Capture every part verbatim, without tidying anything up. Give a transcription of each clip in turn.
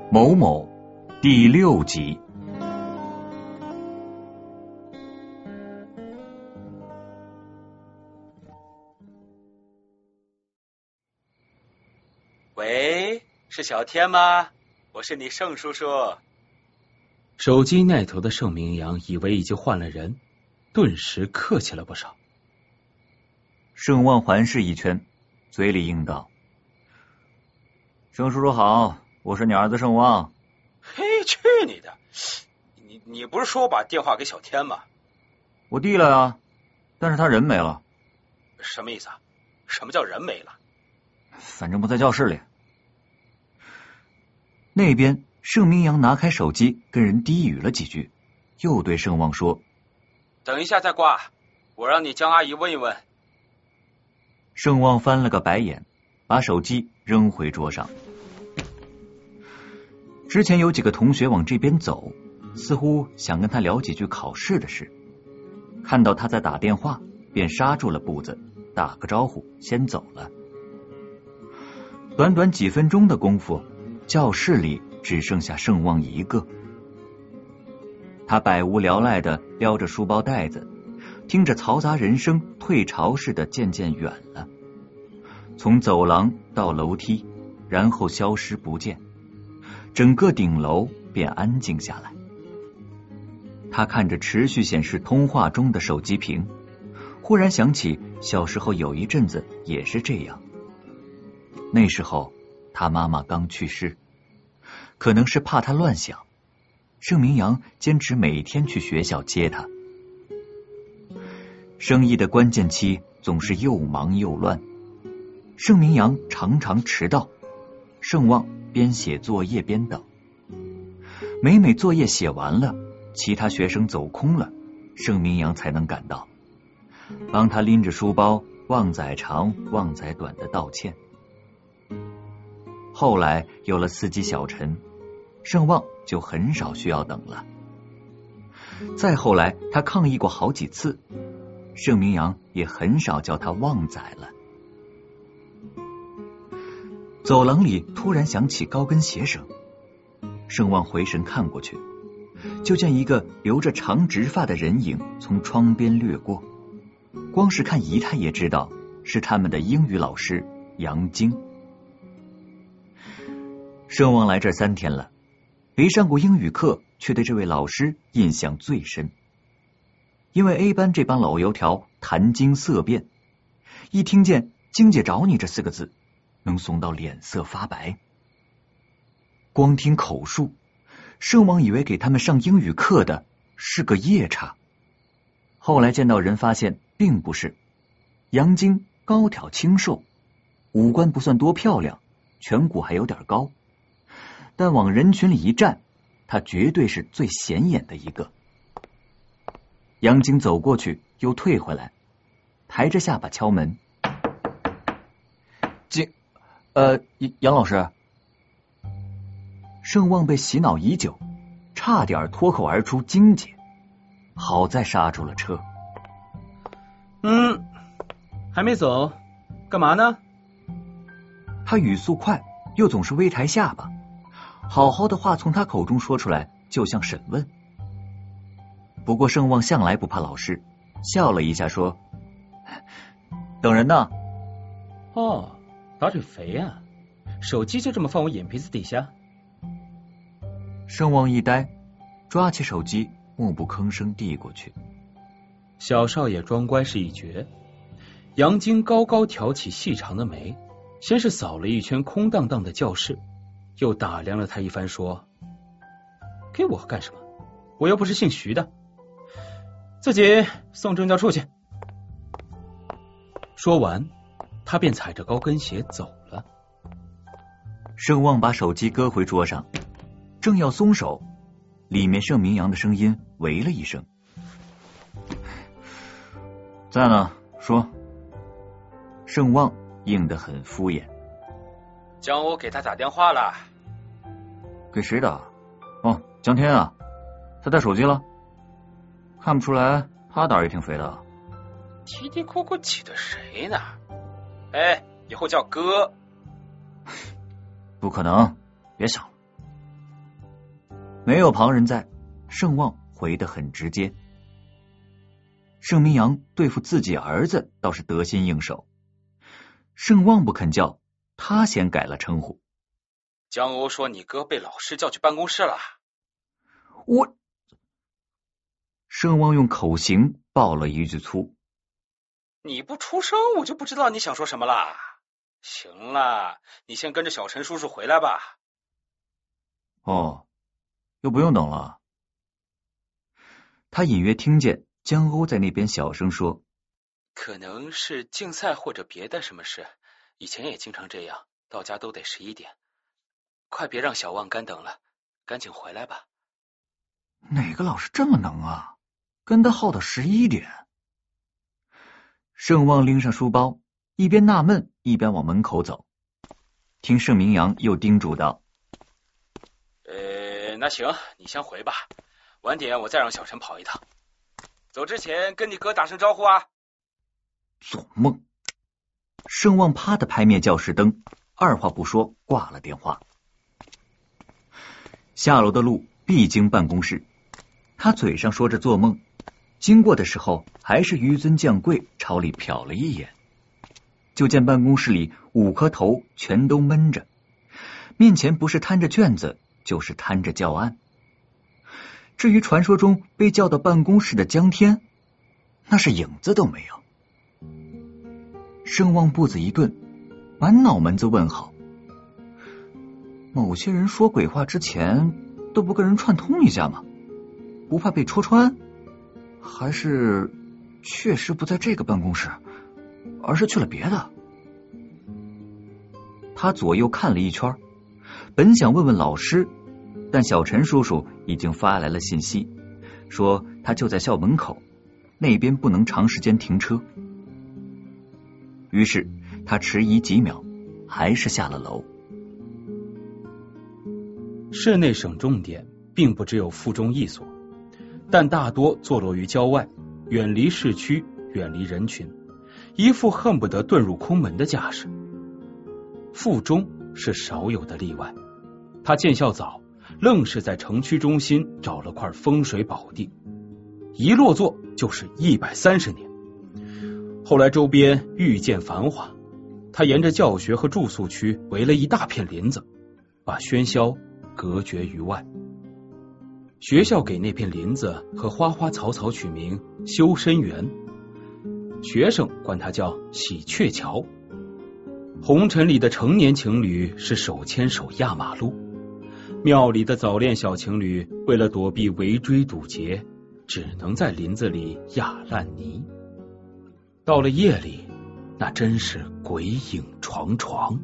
某某第六集。 喂，是小天吗？我是你盛叔叔。 手机那头的盛明阳以为已经换了人，顿时客气了不少。 盛望环视一圈，嘴里应道：盛叔叔好，我是你儿子盛望。 嘿，去你的！你你不是说把电话给小天吗？ 我递了啊，但是他人没了。 什么意思啊？什么叫人没了？ 反正不在教室里。那边盛明阳拿开手机跟人低语了几句，又对盛望说： 等一下再挂，我让你江阿姨问一问。 盛望翻了个白眼，把手机扔回桌上。之前有几个同学往这边走，似乎想跟他聊几句考试的事，看到他在打电话，便刹住了步子，打个招呼先走了。短短几分钟的功夫，教室里只剩下盛望一个。他百无聊赖的撩着书包带子，听着嘈杂人声退潮似的渐渐远了，从走廊到楼梯，然后消失不见，整个顶楼便安静下来。他看着持续显示通话中的手机屏，忽然想起小时候有一阵子也是这样。那时候他妈妈刚去世，可能是怕他乱想，盛明阳坚持每天去学校接他。生意的关键期总是又忙又乱，盛明阳常常迟到，盛望边写作业边等。每每作业写完了，其他学生走空了，盛明阳才能赶到，帮他拎着书包旺仔长旺仔短的道歉。后来有了司机小陈，盛望就很少需要等了。再后来他抗议过好几次，盛明阳也很少叫他旺仔了。走廊里突然响起高跟鞋声，盛望回神看过去，就见一个留着长直发的人影从窗边掠过，光是看仪态也知道是他们的英语老师杨晶。盛望来这三天了，没上过英语课，却对这位老师印象最深。因为 A 班这帮老油条谈经色变，一听见晶姐找你这四个字，能怂到脸色发白。光听口述，盛望以为给他们上英语课的是个夜叉，后来见到人发现并不是。杨晶高挑清瘦，五官不算多漂亮，颧骨还有点高，但往人群里一站，他绝对是最显眼的一个。杨晶走过去又退回来，抬着下巴敲门。晶，呃，杨老师。盛望被洗脑已久，差点脱口而出晶姐，好在刹住了车。 嗯，还没走，干嘛呢？ 他语速快，又总是微抬下巴，好好的话从他口中说出来，就像审问。不过盛望向来不怕老师，笑了一下说：等人呢。 哦，打腿肥啊，手机就这么放我眼皮子底下？ 盛望一呆，抓起手机默不吭声递过去。 小少爷装乖是一绝。杨晶高高挑起细长的眉，先是扫了一圈空荡荡的教室，又打量了他一番说：给我干什么？我又不是姓徐的，自己送政教处去。说完，他便踩着高跟鞋走了。 盛望把手机搁回桌上，正要松手，里面盛明阳的声音喂了一声：在呢，说。盛望应得很敷衍： 江欧给他打电话了。 给谁打？哦，江天啊，他带手机了？看不出来他胆儿也挺肥的。 嘀嘀咕咕挤兑谁呢？哎，以后叫哥。 不可能，别想了。 没有旁人在，盛旺回得很直接。盛明阳对付自己儿子倒是得心应手，盛旺不肯叫，他先改了称呼。 江欧说你哥被老师叫去办公室了。 我……盛旺用口型爆了一句粗。 你不出声，我就不知道你想说什么啦。行了，你先跟着小陈叔叔回来吧。 哦，又不用等了。他隐约听见江欧在那边小声说：“ 可能是竞赛或者别的什么事，以前也经常这样，到家都得十一点。快别让小旺干等了，赶紧回来吧。” 哪个老师这么能啊？跟他耗到十一点。盛旺拎上书包，一边纳闷一边往门口走。听盛明阳又叮嘱道：“ 呃，那行，你先回吧，晚点我再让小陈跑一趟。走之前跟你哥打声招呼啊。” 做梦！盛旺啪的拍灭教室灯，二话不说挂了电话。下楼的路必经办公室，他嘴上说着做梦，经过的时候还是纡尊降贵，朝里瞟了一眼，就见办公室里五颗头全都闷着，面前不是摊着卷子，就是摊着教案。至于传说中被叫到办公室的江天，那是影子都没有。盛旺步子一顿，满脑门子问号。某些人说鬼话之前都不跟人串通一下吗？不怕被戳穿？还是确实不在这个办公室，而是去了别的？他左右看了一圈，本想问问老师，但小陈叔叔已经发来了信息，说他就在校门口，那边不能长时间停车。于是他迟疑几秒，还是下了楼。 市内省重点并不只有附中一所，但大多坐落于郊外，远离市区，远离人群，一副恨不得遁入空门的架势。附中是少有的例外，他建校早，愣是在城区中心找了块风水宝地，一落座就是一百三十年。后来周边愈见繁华，他沿着教学和住宿区围了一大片林子，把喧嚣隔绝于外。学校给那片林子和花花草草取名修身园，学生管它叫喜鹊桥。红尘里的成年情侣是手牵手压马路，庙里的早恋小情侣为了躲避围追堵截，只能在林子里压烂泥。到了夜里，那真是鬼影幢幢。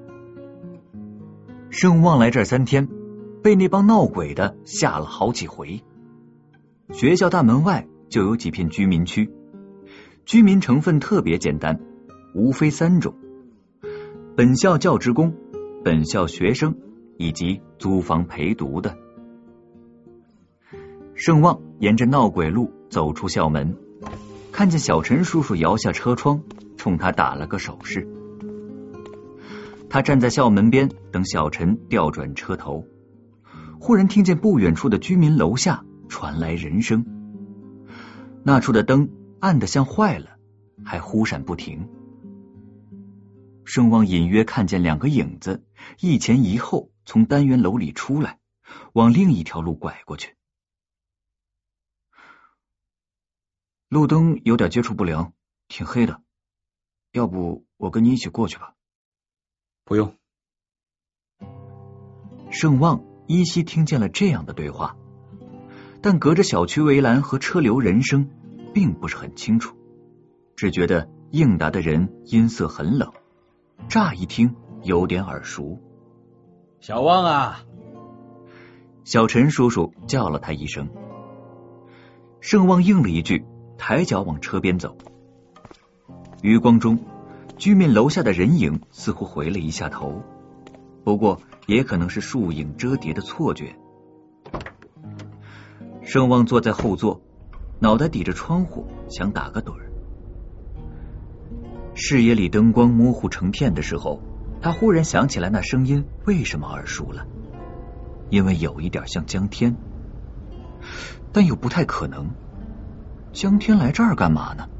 盛旺来这儿三天，被那帮闹鬼的吓了好几回。学校大门外就有几片居民区，居民成分特别简单，无非三种：本校教职工、本校学生以及租房陪读的。盛旺沿着闹鬼路走出校门，看见小陈叔叔摇下车窗，冲他打了个手势。他站在校门边等小陈调转车头，忽然听见不远处的居民楼下传来人声，那处的灯暗得像坏了，还忽闪不停。盛旺隐约看见两个影子一前一后从单元楼里出来，往另一条路拐过去。路灯有点接触不良，挺黑的，要不我跟你一起过去吧？ 不用。 盛旺依稀听见了这样的对话，但隔着小区围栏和车流人声并不是很清楚，只觉得应答的人音色很冷，乍一听有点耳熟。 小旺啊！ 小陈叔叔叫了他一声。盛旺应了一句，抬脚往车边走。余光中，居民楼下的人影似乎回了一下头，不过也可能是树影遮叠的错觉。盛旺坐在后座，脑袋抵着窗户，想打个盹儿。视野里灯光模糊成片的时候，他忽然想起来那声音为什么耳熟了， 因为有一点像江天，但又不太可能。江天来这儿干嘛呢？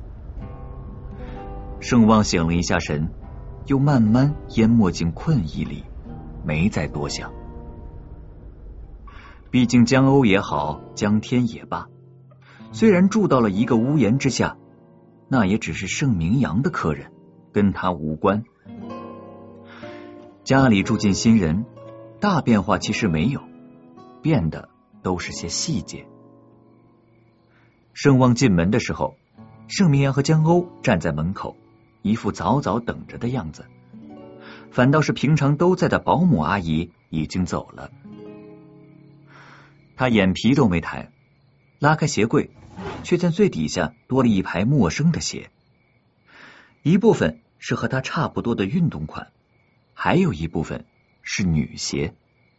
盛望醒了一下神，又慢慢淹没进困意里，没再多想。毕竟江欧也好，江天也罢，虽然住到了一个屋檐之下，那也只是盛明阳的客人，跟他无关。家里住进新人，大变化其实没有，变的都是些细节。盛望进门的时候，盛明阳和江欧站在门口，一副早早等着的样子，反倒是平常都在的保姆阿姨已经走了。他眼皮都没抬，拉开鞋柜，却见最底下多了一排陌生的鞋，一部分是和他差不多的运动款，还有一部分是女鞋。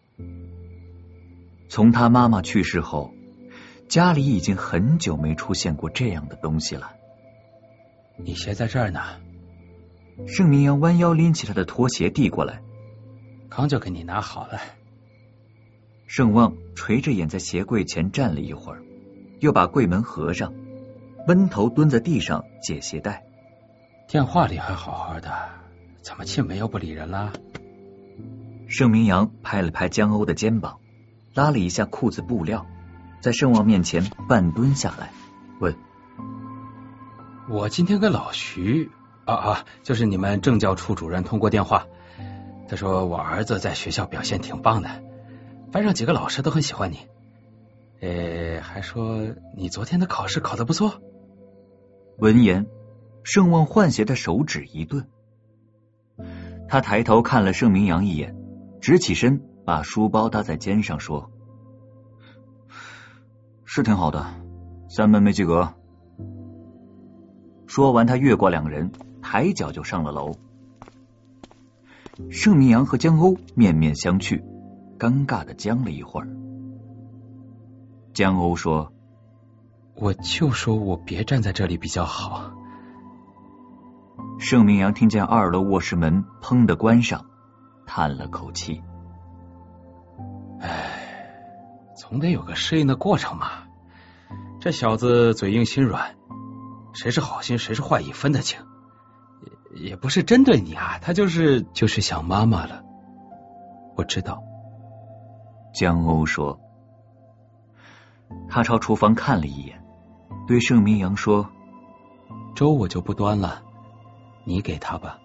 从他妈妈去世后，家里已经很久没出现过这样的东西了。 你鞋在这儿呢。 盛明阳弯腰拎起他的拖鞋递过来， 刚就给你拿好了。 盛望垂着眼在鞋柜前站了一会儿，又把柜门合上，闷头蹲在地上解鞋带。 电话里还好好的，怎么进门又不理人了？ 盛明阳拍了拍江欧的肩膀，拉了一下裤子布料，在盛望面前半蹲下来，问： 我今天跟老徐啊啊，就是你们政教处主任通过电话，他说我儿子在学校表现挺棒的，班上几个老师都很喜欢你，呃，还说你昨天的考试考得不错。 闻言，盛望换鞋的手指一顿，他抬头看了盛明阳一眼，直起身把书包搭在肩上说：是挺好的，三门没及格。说完他越过两个人，抬脚就上了楼。盛明阳和江欧面面相觑，尴尬的僵了一会儿。江欧说： 我就说我别站在这里比较好。 盛明阳听见二楼卧室门砰的关上，叹了口气。 唉，总得有个适应的过程嘛。这小子嘴硬心软，谁是好心谁是坏意分得清。也, 也不是针对你啊，他就是就是想妈妈了。我知道。 江欧说。他朝厨房看了一眼，对盛明阳说： 粥我就不端了，你给他吧。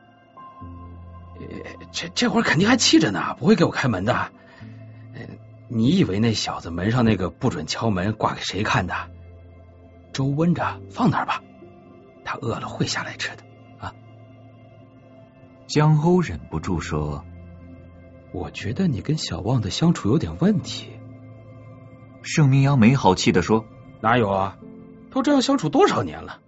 这这会儿肯定还气着呢，不会给我开门的。你以为那小子门上那个不准敲门挂给谁看的？粥温着放那儿吧，他饿了会下来吃的啊。 江欧忍不住说： 我觉得你跟小旺的相处有点问题。 盛明阳没好气地说： 哪有啊，都这样相处多少年了。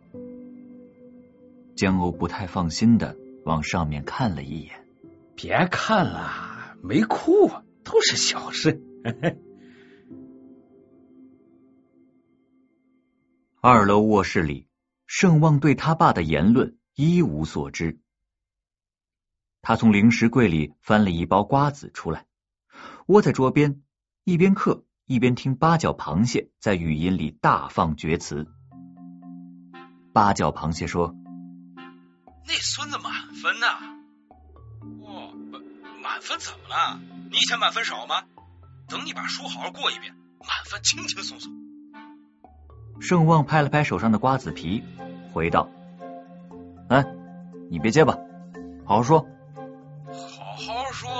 江欧不太放心的往上面看了一眼。 别看了，没哭，都是小事。 二楼卧室里，盛望对他爸的言论一无所知。他从零食柜里翻了一包瓜子出来，窝在桌边，一边嗑一边听八角螃蟹在语音里大放厥词。八角螃蟹说： 那孙子满分呢、啊？哦，满分怎么了？你以前满分少吗？等你把书好好过一遍，满分轻轻松松。 盛望拍了拍手上的瓜子皮，回道：哎，你别结巴，好好说。 好好说，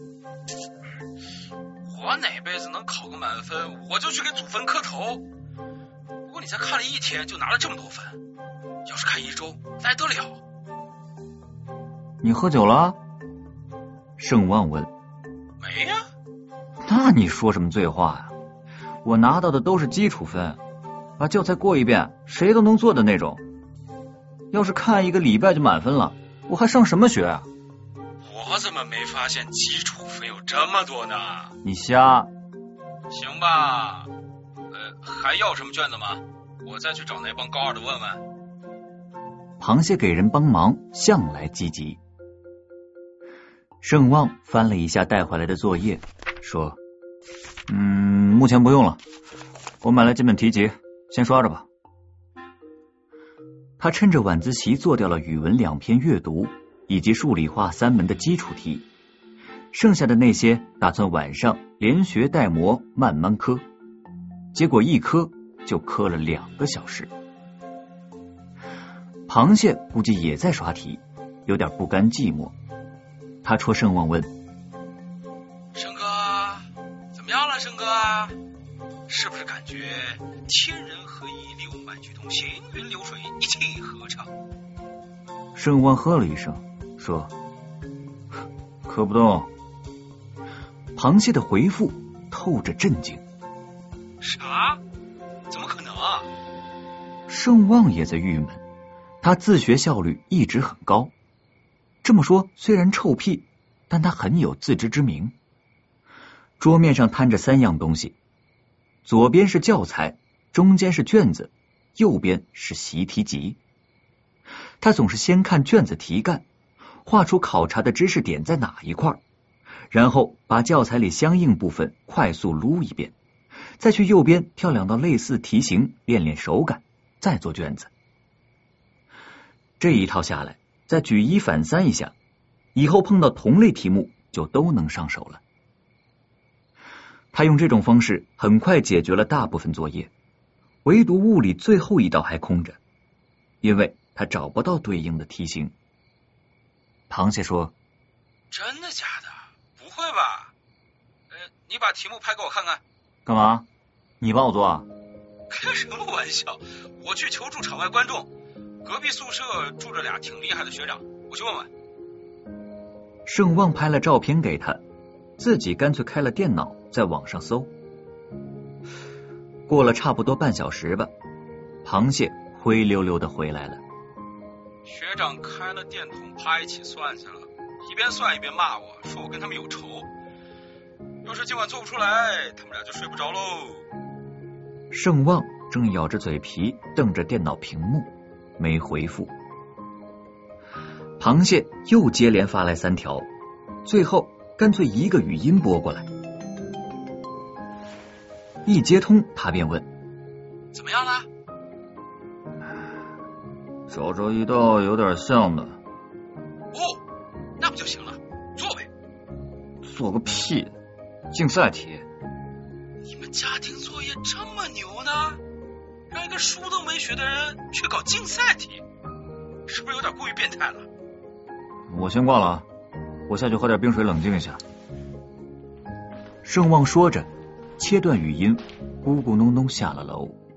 我哪辈子能考个满分，我就去给祖坟磕头。不过你才看了一天就拿了这么多分，要是看一周那还得了。 你喝酒了？盛望问。 没呀、啊。 那你说什么醉话呀、啊？我拿到的都是基础分，把教材过一遍谁都能做的那种。要是看一个礼拜就满分了，我还上什么学啊？ 我怎么没发现基础分有这么多呢？ 你瞎。 行吧，呃，还要什么卷子吗？我再去找那帮高二的问问。 螃蟹给人帮忙向来积极。盛望翻了一下带回来的作业， 说：“嗯，目前不用了，我买了几本题集，先刷着吧。”他趁着晚自习做掉了语文两篇阅读以及数理化三门的基础题，剩下的那些打算晚上连学带磨慢慢磕，结果一磕就磕了两个小时。螃蟹估计也在刷题，有点不甘寂寞。他戳盛旺问：“ 盛哥，怎么样了？盛哥，是不是感觉天人合一，六脉俱通，行云流水，一气呵成？” 盛旺喝了一声，说：“磕不动。”螃蟹的回复透着震惊：“ 啥？怎么可能啊？” 盛旺也在郁闷，他自学效率一直很高。这么说虽然臭屁，但他很有自知之明。桌面上摊着三样东西，左边是教材，中间是卷子，右边是习题集。他总是先看卷子题干，画出考察的知识点在哪一块，然后把教材里相应部分快速撸一遍，再去右边挑两道类似题型练练手感，再做卷子。这一套下来，再举一反三一下，以后碰到同类题目就都能上手了。他用这种方式很快解决了大部分作业，唯独物理最后一道还空着，因为他找不到对应的题型。螃蟹说：“ 真的假的？不会吧？呃，你把题目拍给我看看。”“ 干嘛？你帮我做啊？”“ 开什么玩笑，我去求助场外观众，隔壁宿舍住着俩挺厉害的学长，我去问问。” 盛旺拍了照片给他，自己干脆开了电脑在网上搜。过了差不多半小时吧，螃蟹灰溜溜的回来了。 学长开了电筒啪一起算去了，一边算一边骂我，说我跟他们有仇，要是今晚做不出来，他们俩就睡不着喽。 盛旺正咬着嘴皮瞪着电脑屏幕，没回复。螃蟹又接连发来三条，最后干脆一个语音拨过来。一接通，他便问：“ 怎么样了？”“ 找着一道有点像的。”“ 哦，那不就行了，做呗。”“ 做个屁，竞赛题。”“ 你们家庭作业这么牛呢？让一个书都没学的人去搞竞赛题，是不是有点过于变态了？”“ 我先挂了啊，我下去喝点冰水冷静一下。”盛旺说着切断语音，咕咕哝哝下了楼。